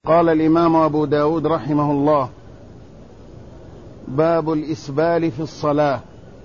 قال الإمام أبو داود رحمه الله: باب الإسبال في الصلاة.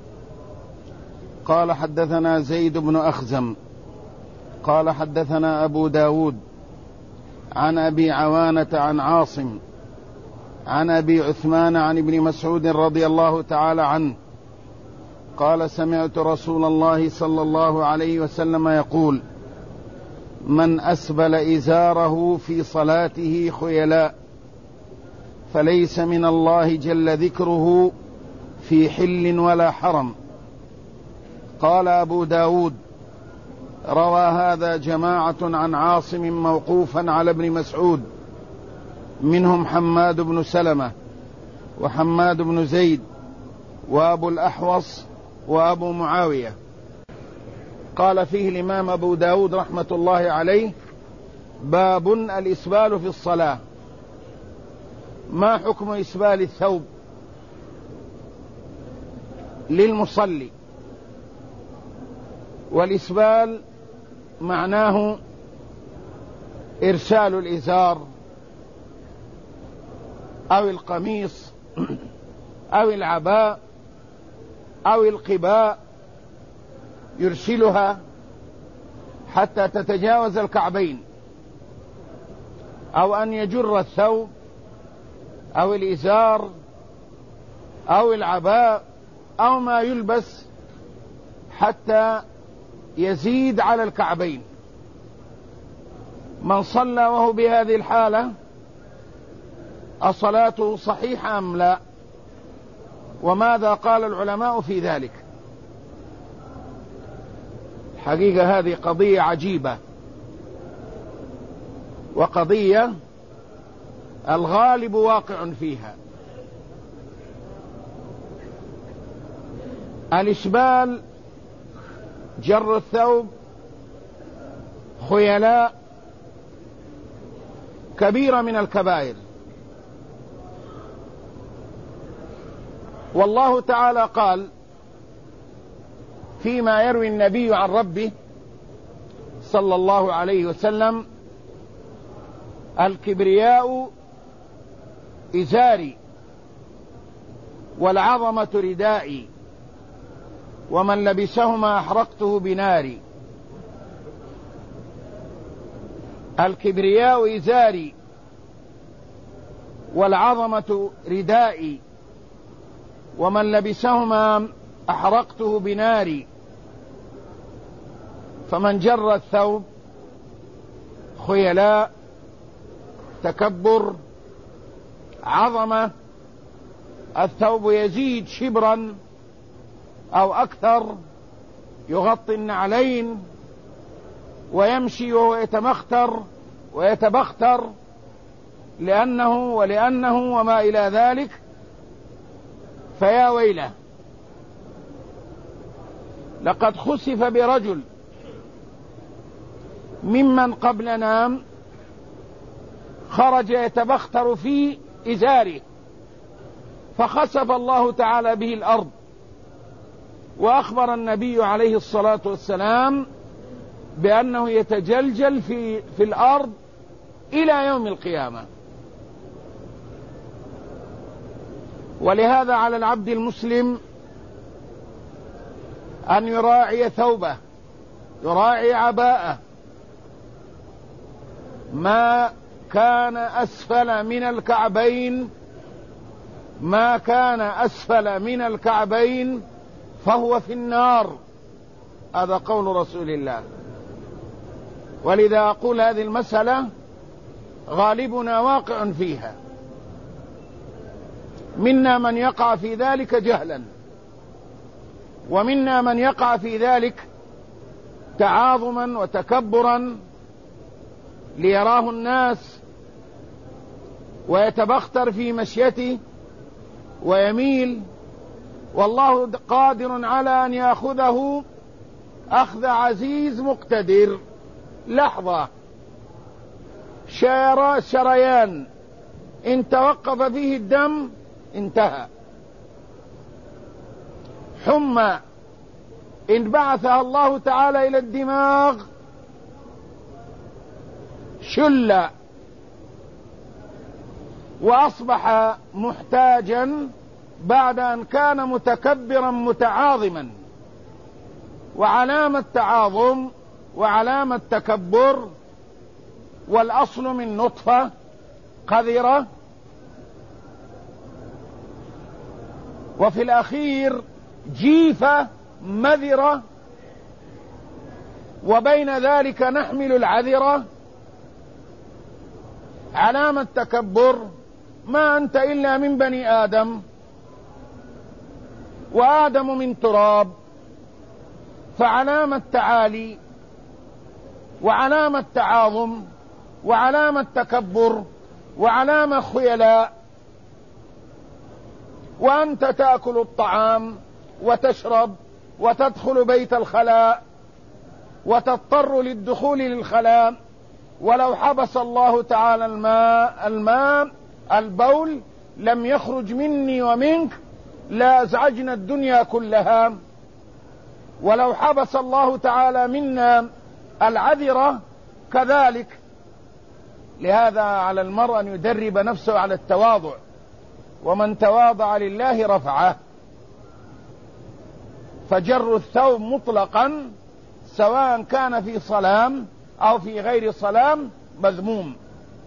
قال: حدثنا زيد بن أخزم قال: حدثنا أبو داود عن أبي عوانة عن عاصم عن أبي عثمان عن ابن مسعود رضي الله تعالى عنه قال: سمعت رسول الله صلى الله عليه وسلم يقول: من أسبل إزاره في صلاته خيلاء فليس من الله جل ذكره في حل ولا حرم. قال أبو داود: روى هذا جماعة عن عاصم موقوفا على ابن مسعود، منهم حماد بن سلمة وحماد بن زيد وأبو الأحوص وأبو معاوية. قال فيه الإمام أبو داود رحمة الله عليه: باب الإسبال في الصلاة. ما حكم إسبال الثوب للمصلي؟ والإسبال معناه إرسال الإزار أو القميص أو العباء أو القباء، يرسلها حتى تتجاوز الكعبين، أو أن يجر الثوب أو الإزار أو العباء أو ما يلبس حتى يزيد على الكعبين. من صلى وهو بهذه الحالة الصلاة صحيحة أم لا؟ وماذا قال العلماء في ذلك؟ حقيقة هذه قضية عجيبة، وقضية الغالب واقع فيها. الإسبال جر الثوب خيلاء كبيرة من الكبائر، والله تعالى قال فيما يروي النبي عن ربه صلى الله عليه وسلم: الكبرياء إزاري والعظمة ردائي ومن لبسهما أحرقته بناري. الكبرياء إزاري والعظمة ردائي ومن لبسهما أحرقته بناري. فمن جر الثوب خيلاء، تكبر، عظمة، الثوب يزيد شبرا أو أكثر، يغطي النعلين ويمشي وهو يتمختر ويتبختر لأنه وما إلى ذلك، فيا ويله. لقد خسف برجل ممن قبلنا خرج يتبختر في إزاره، فخسف الله تعالى به الأرض، وأخبر النبي عليه الصلاة والسلام بأنه يتجلجل في الأرض إلى يوم القيامة. ولهذا على العبد المسلم أن يراعي ثوبه، يراعي عباءه، ما كان أسفل من الكعبين فهو في النار. هذا قول رسول الله. ولذا أقول هذه المسألة غالبنا واقع فيها، منا من يقع في ذلك جهلا، ومنا من يقع في ذلك تعاظما وتكبرا ليراه الناس، ويتبختر في مشيته ويميل، والله قادر على أن يأخذه أخذ عزيز مقتدر. لحظة، شريان، إن توقف فيه الدم انتهى. حمى إن بعثها الله تعالى إلى الدماغ شل وأصبح محتاجا بعد أن كان متكبرا متعاظما. وعلامة تعاظم وعلامة تكبر والأصل من نطفة قذرة، وفي الأخير جيفة مذرة، وبين ذلك نحمل العذرة. علامة تكبر ما أنت إلا من بني آدم، وآدم من تراب، فعلامة تعالي وعلامة تعاظم وعلامة تكبر وعلامة خيلاء. وأنت تأكل الطعام وتشرب وتدخل بيت الخلاء وتضطر للدخول للخلاء، ولو حبس الله تعالى الماء البول لم يخرج مني ومنك لأزعجنا الدنيا كلها. ولو حبس الله تعالى منا العذرة كذلك. لهذا على المرء أن يدرب نفسه على التواضع، ومن تواضع لله رفعه. فجر الثوب مطلقا سواء كان في صلام أو في غير صلام مذموم.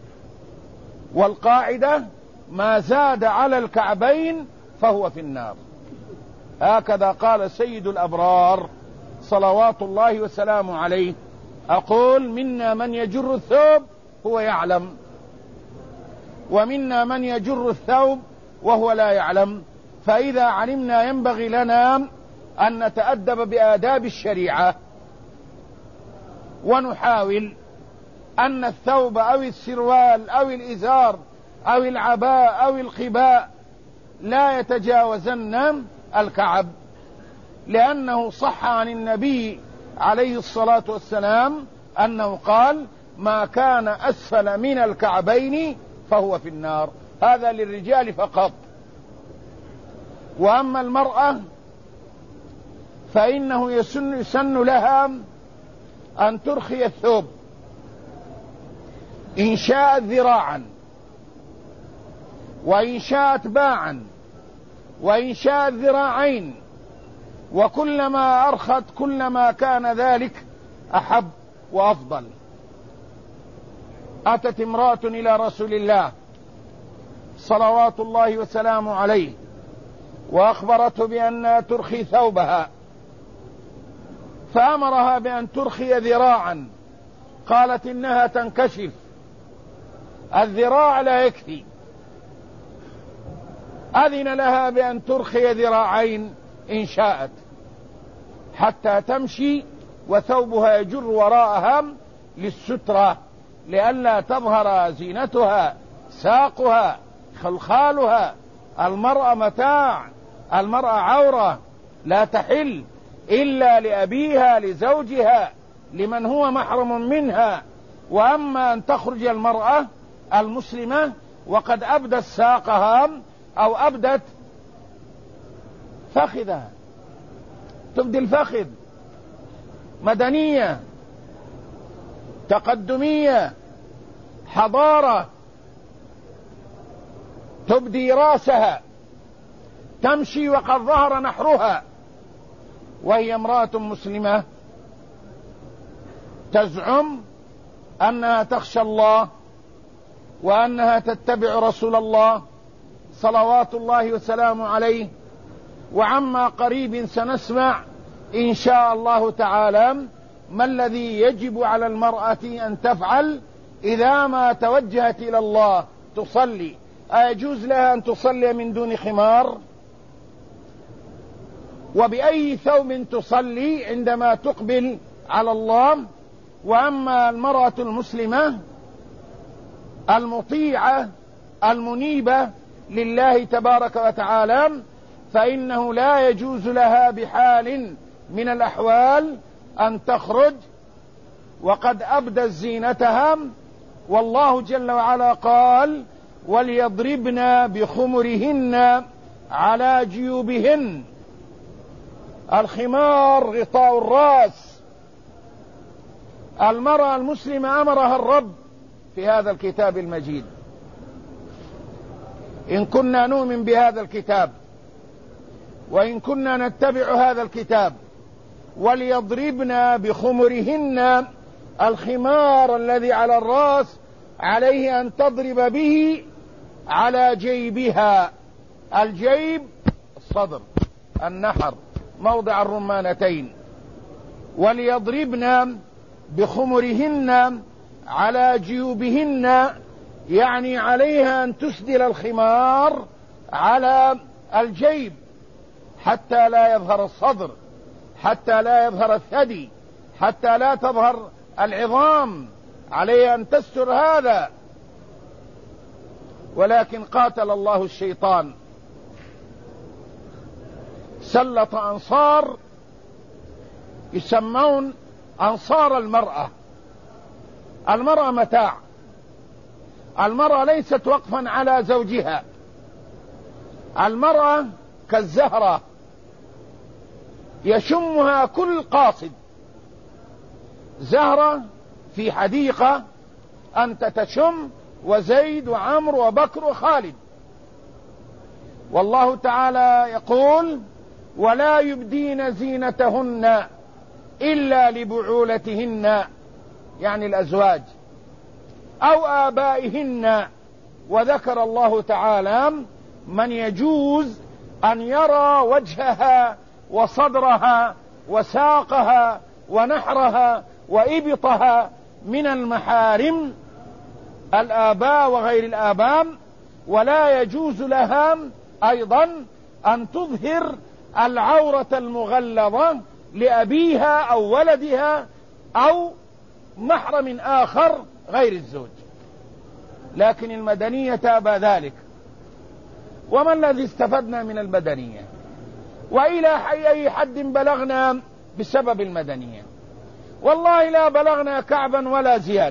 والقاعدة ما زاد على الكعبين فهو في النار. هكذا قال سيد الأبرار صلوات الله وسلامه عليه. أقول منا من يجر الثوب هو يعلم، ومنا من يجر الثوب وهو لا يعلم. فإذا علمنا ينبغي لنا أن نتأدب بآداب الشريعة، ونحاول أن الثوب أو السروال أو الإزار أو العباء أو القباء لا يتجاوزن الكعب، لأنه صح عن النبي عليه الصلاة والسلام أنه قال ما كان أسفل من الكعبين فهو في النار. هذا للرجال فقط. وأما المرأة فإنه يسن لها أن ترخي الثوب إن شاءت ذراعا، وإن شاءت باعا، وإن شاءت ذراعين، وكلما أرخت كلما كان ذلك أحب وأفضل. أتت امرأة إلى رسول الله صلوات الله وسلامه عليه وأخبرته بأنها ترخي ثوبها، فأمرها بأن ترخي ذراعا. قالت إنها تنكشف، الذراع لا يكفي. أذن لها بأن ترخي ذراعين إن شاءت حتى تمشي وثوبها يجر وراءها للسترة، لئلا تظهر زينتها، ساقها، خلخالها. المرأة متاع، المرأة عورة لا تحل إلا لأبيها، لزوجها، لمن هو محرم منها. وأما أن تخرج المرأة المسلمة وقد أبدت ساقها أو أبدت فخذها، تبدي الفخذ، مدنية، تقدمية، حضارة، تبدي راسها، تمشي وقد ظهر نحرها، وهي امرأة مسلمة تزعم أنها تخشى الله وأنها تتبع رسول الله صلوات الله وسلامه عليه. وعما قريب سنسمع إن شاء الله تعالى ما الذي يجب على المرأة أن تفعل إذا ما توجهت إلى الله تصلي. أيجوز لها أن تصلي من دون خمار؟ وبأي ثوب تصلي عندما تقبل على الله؟ وأما المرأة المسلمة المطيعة المنيبة لله تبارك وتعالى فإنه لا يجوز لها بحال من الأحوال أن تخرج وقد أبدت زينتها. والله جل وعلا قال وليضربن بخمرهن على جيوبهن. الخمار غطاء الرأس. المرأة المسلمة أمرها الرب في هذا الكتاب المجيد إن كنا نؤمن بهذا الكتاب وإن كنا نتبع هذا الكتاب، وليضربن بخمرهن الخمار الذي على الرأس عليه أن تضرب به على جيبها. الجيب الصدر، النحر، موضع الرمانتين. وليضربن بخمرهن على جيوبهن، يعني عليها أن تسدل الخمار على الجيب حتى لا يظهر الصدر، حتى لا يظهر الثدي، حتى لا تظهر العظام، عليها أن تستر هذا. ولكن قاتل الله الشيطان، سلط أنصار يسمون أنصار المرأة. المرأة متاع، المرأة ليست وقفا على زوجها، المرأة كالزهرة يشمها كل قاصد. زهرة في حديقة أنت تشم، وزيد وعمر وبكر وخالد. والله تعالى يقول: ولا يبدين زينتهن إلا لبعولتهن، يعني الأزواج، أو آبائهن. وذكر الله تعالى من يجوز أن يرى وجهها وصدرها وساقها ونحرها وإبطها من المحارم، الآباء وغير الآباء. ولا يجوز لها أيضا أن تظهر العورة المغلظة لأبيها أو ولدها أو محرم آخر غير الزوج. لكن المدنية تابى ذلك. وما الذي استفدنا من المدنية؟ وإلى أي حد بلغنا بسبب المدنية؟ والله لا بلغنا كعبا ولا زياد،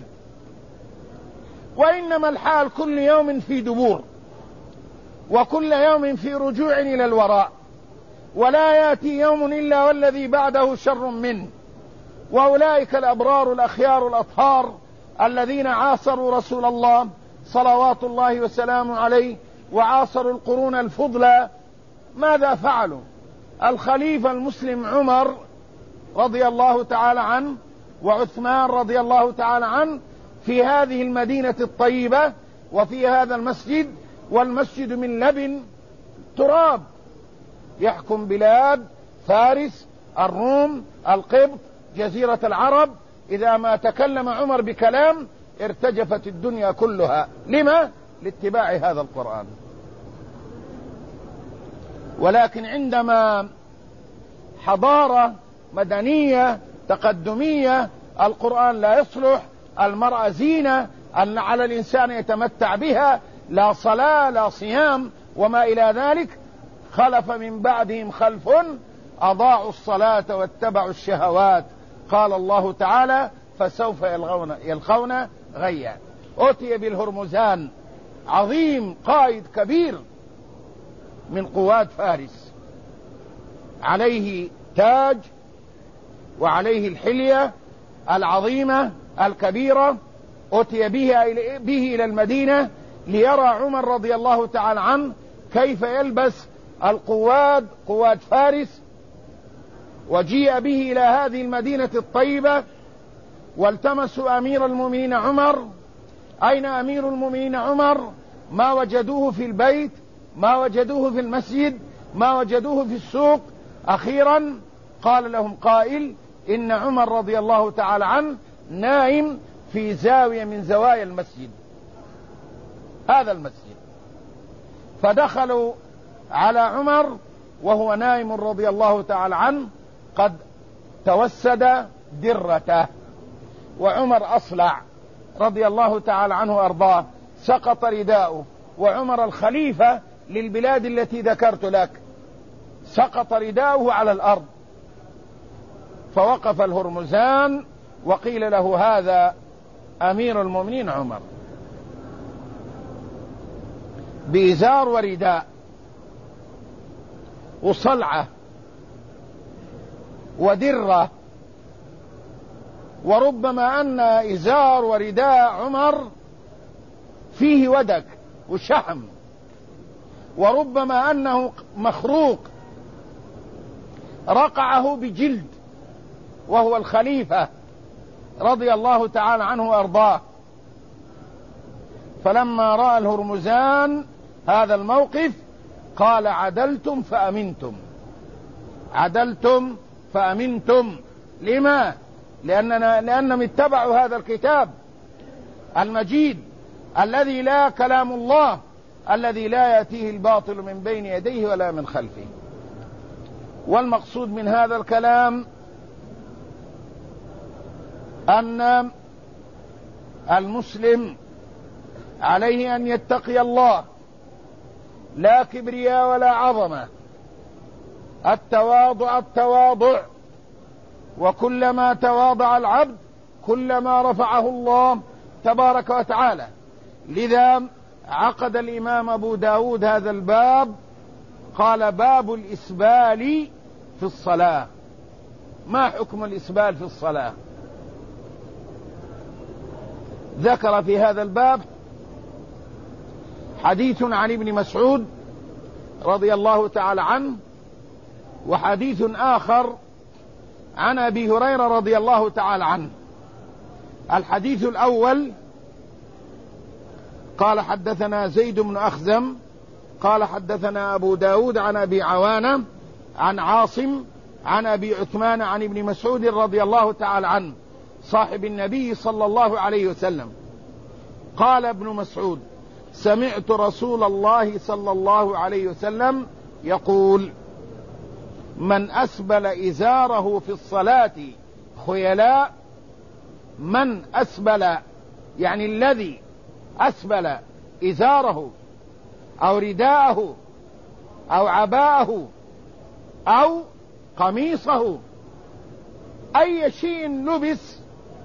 وإنما الحال كل يوم في دبور، وكل يوم في رجوع إلى الوراء، ولا يأتي يوم إلا والذي بعده شر منه. وأولئك الأبرار الأخيار الأطهار الذين عاصروا رسول الله صلوات الله وسلامه عليه، وعاصروا القرون الفضلى، ماذا فعلوا؟ الخليفة المسلم عمر رضي الله تعالى عنه وعثمان رضي الله تعالى عنه في هذه المدينة الطيبة وفي هذا المسجد، والمسجد من لبن تراب، يحكم بلاد فارس، الروم، القبط، جزيرة العرب. إذا ما تكلم عمر بكلام ارتجفت الدنيا كلها. لما؟ لاتباع هذا القرآن. ولكن عندما حضارة مدنية تقدمية، القرآن لا يصلح، المرأة زينة على الإنسان يتمتع بها، لا صلاة لا صيام وما إلى ذلك. خلف من بعدهم خلف أضاعوا الصلاة واتبعوا الشهوات. قال الله تعالى: فسوف يلقون غيا. أتي بالهرمزان، عظيم قائد كبير من قوات فارس، عليه تاج وعليه الحلية العظيمة الكبيرة. أتي به إلى المدينة ليرى عمر رضي الله تعالى عنه كيف يلبس قوات فارس. وجيء به إلى هذه المدينة الطيبة، والتمسوا أمير المؤمنين عمر. أين أمير المؤمنين عمر؟ ما وجدوه في البيت، ما وجدوه في المسجد، ما وجدوه في السوق. أخيرا قال لهم قائل: إن عمر رضي الله تعالى عنه نائم في زاوية من زوايا المسجد، هذا المسجد. فدخلوا على عمر وهو نائم رضي الله تعالى عنه، قد توسد درته، وعمر أصلع رضي الله تعالى عنه وأرضاه، سقط رداؤه. وعمر الخليفة للبلاد التي ذكرت لك، سقط رداؤه على الأرض. فوقف الهرمزان وقيل له: هذا أمير المؤمنين عمر، بإزار ورداء وصلعة ودرة، وربما أن إزار ورداء عمر فيه ودك وشحم، وربما أنه مخروق رقعه بجلد، وهو الخليفة رضي الله تعالى عنه وأرضاه. فلما رأى الهرمزان هذا الموقف قال: عدلتم فأمنتم، عدلتم فأمنتم. لما؟ لأنهم اتبعوا هذا الكتاب المجيد الذي لا كلام الله، الذي لا يأتيه الباطل من بين يديه ولا من خلفه. والمقصود من هذا الكلام أن المسلم عليه أن يتقي الله، لا كبرياء ولا عظمة، التواضع التواضع، وكلما تواضع العبد كلما رفعه الله تبارك وتعالى. لذا عقد الإمام أبو داود هذا الباب، قال: باب الإسبال في الصلاة. ما حكم الإسبال في الصلاة؟ ذكر في هذا الباب حديث عن ابن مسعود رضي الله تعالى عنه، وحديث آخر عن أبي هريرة رضي الله تعالى عنه. الحديث الأول قال: حدثنا زيد بن أخزم قال: حدثنا أبو داود عن أبي عوانة عن عاصم عن أبي عثمان عن ابن مسعود رضي الله تعالى عنه صاحب النبي صلى الله عليه وسلم قال ابن مسعود: سمعت رسول الله صلى الله عليه وسلم يقول: من أسبل إزاره في الصلاة خيلاء، من أسبل يعني الذي أسبل إزاره أو رداءه أو عباءه أو قميصه، أي شيء لبس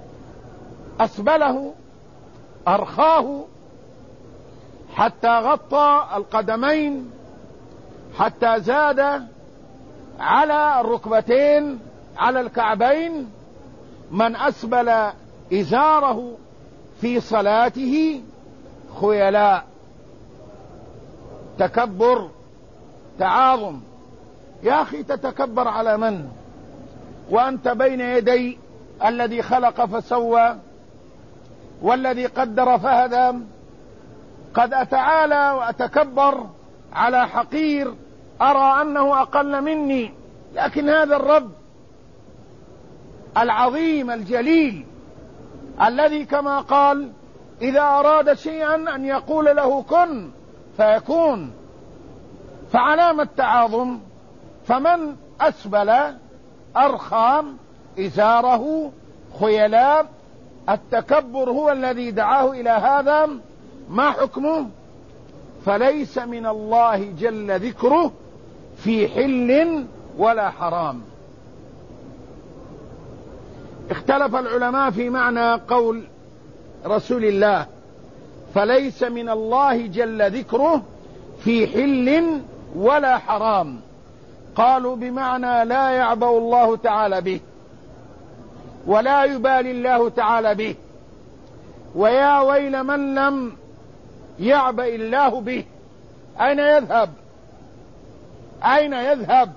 أسبله أرخاه حتى غطى القدمين، حتى زاد على الركبتين على الكعبين. من أسبل إزاره في صلاته خيلاء، تكبر، تعاظم. يا أخي تتكبر على من وأنت بين يدي الذي خلق فسوى والذي قدر فهدى؟ قد أتعالى وأتكبر على حقير أرى أنه أقل مني، لكن هذا الرب العظيم الجليل الذي كما قال: إذا أراد شيئا أن يقول له كن فيكون. فعلامة التعاظم. فمن أسبل أرخى إزاره خيلاء، التكبر هو الذي دعاه إلى هذا. ما حكمه؟ فليس من الله جل ذكره في حل ولا حرام. اختلف العلماء في معنى قول رسول الله: فليس من الله جل ذكره في حل ولا حرام. قالوا بمعنى لا يعبأ الله تعالى به ولا يبالي الله تعالى به، ويا ويل من لم يعبأ الله به. أين يذهب؟ أين يذهب؟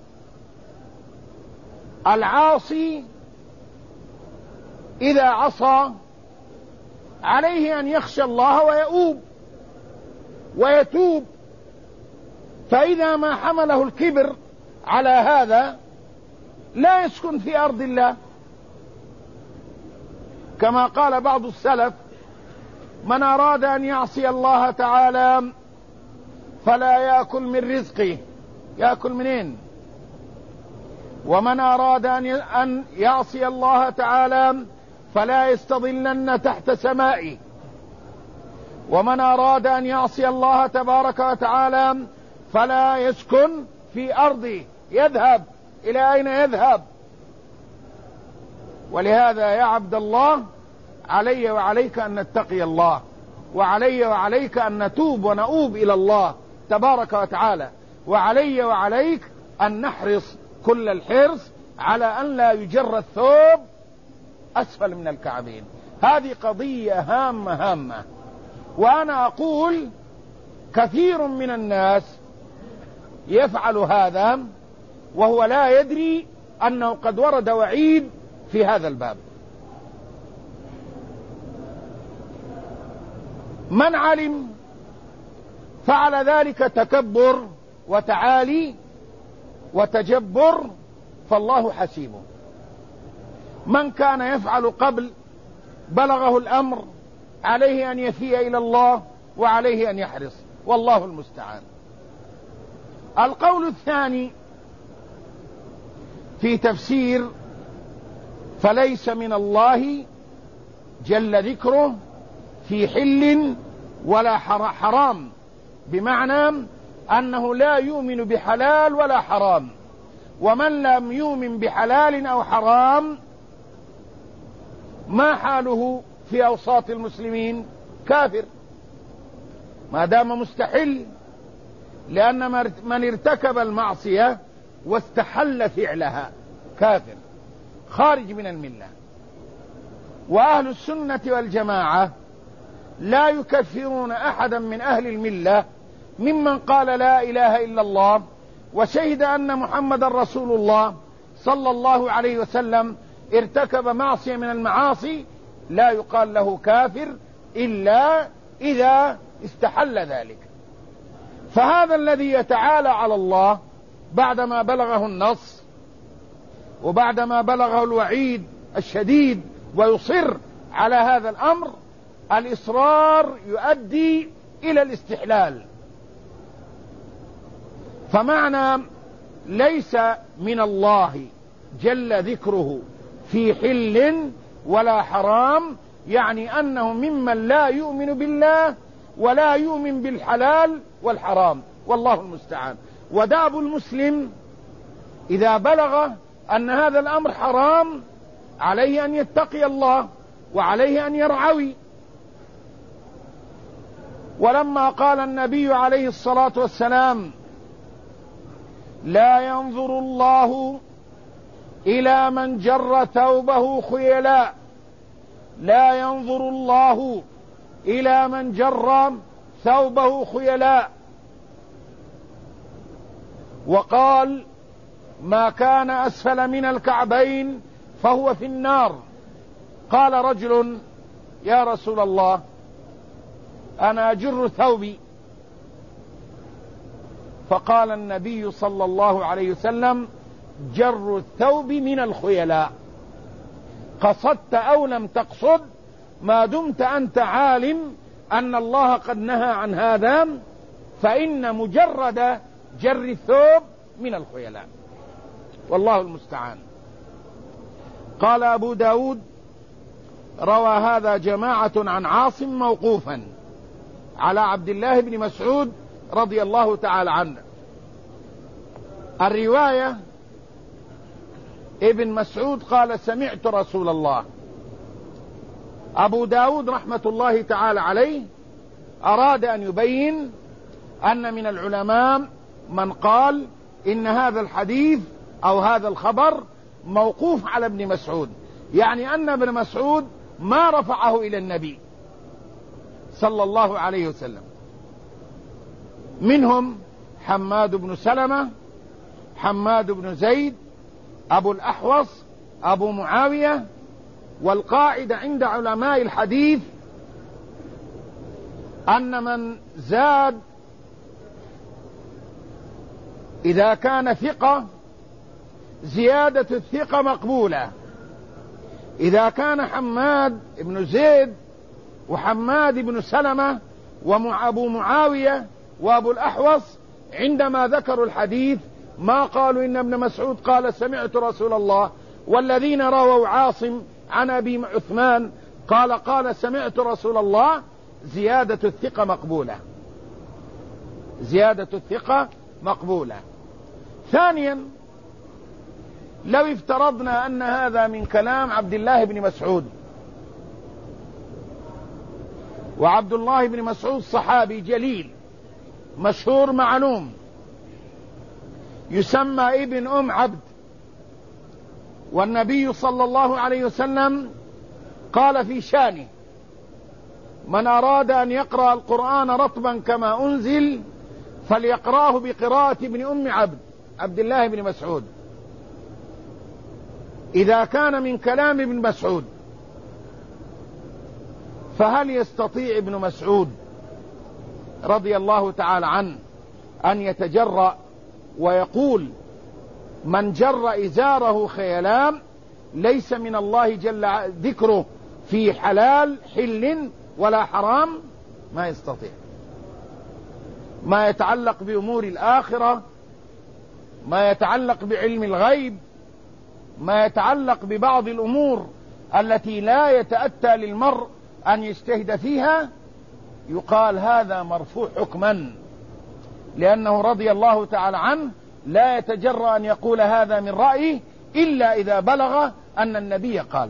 العاصي إذا عصى عليه أن يخشى الله ويتوب. فإذا ما حمله الكبر على هذا لا يسكن في أرض الله، كما قال بعض السلف: من أراد أن يعصي الله تعالى فلا يأكل من رزقه. يأكل منين؟ ومن أراد أن يعصي الله تعالى فلا يستظلن تحت سمائه. ومن أراد أن يعصي الله تبارك وتعالى فلا يسكن في أرضه. يذهب إلى أين يذهب؟ ولهذا يا عبد الله علي وعليك أن نتقي الله، وعلي وعليك أن نتوب ونؤوب إلى الله تبارك وتعالى، وعلي وعليك أن نحرص كل الحرص على أن لا يجر الثوب أسفل من الكعبين. هذه قضية هامة. وأنا أقول كثير من الناس يفعل هذا وهو لا يدري أنه قد ورد وعيد في هذا الباب. من علم فعل ذلك تكبر وتعالي وتجبر فالله حسيبه. من كان يفعل قبل بلغه الأمر عليه أن يفيء إلى الله وعليه أن يحرص، والله المستعان. القول الثاني في تفسير فليس من الله جل ذكره في حل ولا حرام، بمعنى أنه لا يؤمن بحلال ولا حرام، ومن لم يؤمن بحلال أو حرام ما حاله في أوساط المسلمين؟ كافر ما دام مستحل، لأن من ارتكب المعصية واستحل فعلها كافر خارج من الملة. وأهل السنة والجماعة لا يكفرون أحدا من أهل الملة ممن قال لا إله إلا الله وشهد أن محمد رسول الله صلى الله عليه وسلم ارتكب معصية من المعاصي، لا يقال له كافر إلا إذا استحل ذلك. فهذا الذي يتعالى على الله بعدما بلغه النص وبعدما بلغه الوعيد الشديد ويصر على هذا الأمر، الإصرار يؤدي إلى الاستحلال. فمعنى ليس من الله جل ذكره في حل ولا حرام يعني أنه ممن لا يؤمن بالله ولا يؤمن بالحلال والحرام، والله المستعان. وداب المسلم إذا بلغ أن هذا الأمر حرام عليه أن يتقي الله وعليه أن يرعوي. ولما قال النبي عليه الصلاة والسلام لا ينظر الله إلى من جر ثوبه خيلاء، لا ينظر الله إلى من جر ثوبه خيلاء، وقال ما كان أسفل من الكعبين فهو في النار. قال رجل يا رسول الله أنا أجر ثوبي، فقال النبي صلى الله عليه وسلم جر الثوب من الخيلاء، قصدت أو لم تقصد ما دمت أنت عالم أن الله قد نهى عن هذا، فإن مجرد جر الثوب من الخيلاء، والله المستعان. قال أبو داود روى هذا جماعة عن عاصم موقوفا على عبد الله بن مسعود رضي الله تعالى عنه. الرواية ابن مسعود قال سمعت رسول الله. أبو داود رحمة الله تعالى عليه أراد أن يبين أن من العلماء من قال إن هذا الحديث أو هذا الخبر موقوف على ابن مسعود، يعني أن ابن مسعود ما رفعه إلى النبي صلى الله عليه وسلم. منهم حماد بن سلمة، حماد بن زيد، أبو الأحوص، أبو معاوية. والقاعدة عند علماء الحديث أن من زاد إذا كان ثقة زيادة الثقة مقبولة. إذا كان حماد بن زيد وحماد بن سلمة وأبو معاوية وأبو الأحوص عندما ذكروا الحديث ما قالوا إن ابن مسعود قال سمعت رسول الله، والذين رووا عاصم عن أبي عثمان قال سمعت رسول الله، زيادة الثقة مقبولة، زيادة الثقة مقبولة. ثانيا لو افترضنا أن هذا من كلام عبد الله بن مسعود، وعبد الله بن مسعود صحابي جليل مشهور معلوم يسمى ابن أم عبد، والنبي صلى الله عليه وسلم قال في شانه من أراد أن يقرأ القرآن رطبا كما أنزل فليقرأه بقراءة ابن أم عبد الله بن مسعود. إذا كان من كلام ابن مسعود فهل يستطيع ابن مسعود رضي الله تعالى عنه أن يتجرأ ويقول من جر إزاره خيلان ليس من الله جل ذكره في حل ولا حرام؟ ما يستطيع. ما يتعلق بأمور الآخرة، ما يتعلق بعلم الغيب، ما يتعلق ببعض الأمور التي لا يتأتى للمرء أن يجتهد فيها، يقال هذا مرفوع حكما، لأنه رضي الله تعالى عنه لا يتجرأ أن يقول هذا من رأيه إلا إذا بلغ أن النبي قال.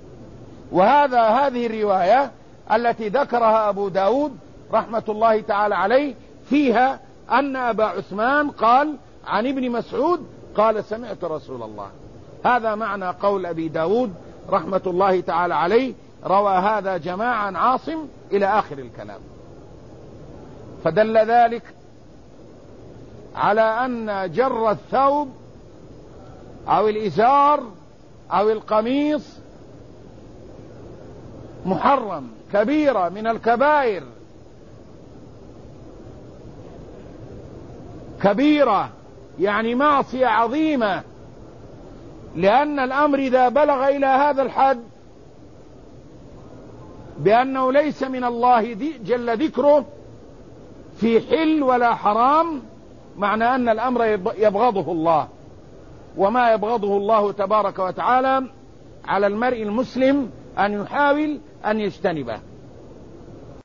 هذه الرواية التي ذكرها أبو داود رحمة الله تعالى عليه فيها أن أبا عثمان قال عن ابن مسعود قال سمعت رسول الله. هذا معنى قول أبي داود رحمة الله تعالى عليه، روى هذا جماعة عن عاصم إلى آخر الكلام. فدل ذلك على أن جر الثوب أو الإزار أو القميص محرم، كبيرة من الكبائر، كبيرة يعني معصية عظيمة، لأن الأمر إذا بلغ إلى هذا الحد بأنه ليس من الله جل ذكره في حل ولا حرام، معنى أن الأمر يبغضه الله، وما يبغضه الله تبارك وتعالى على المرء المسلم أن يحاول أن يجتنبه.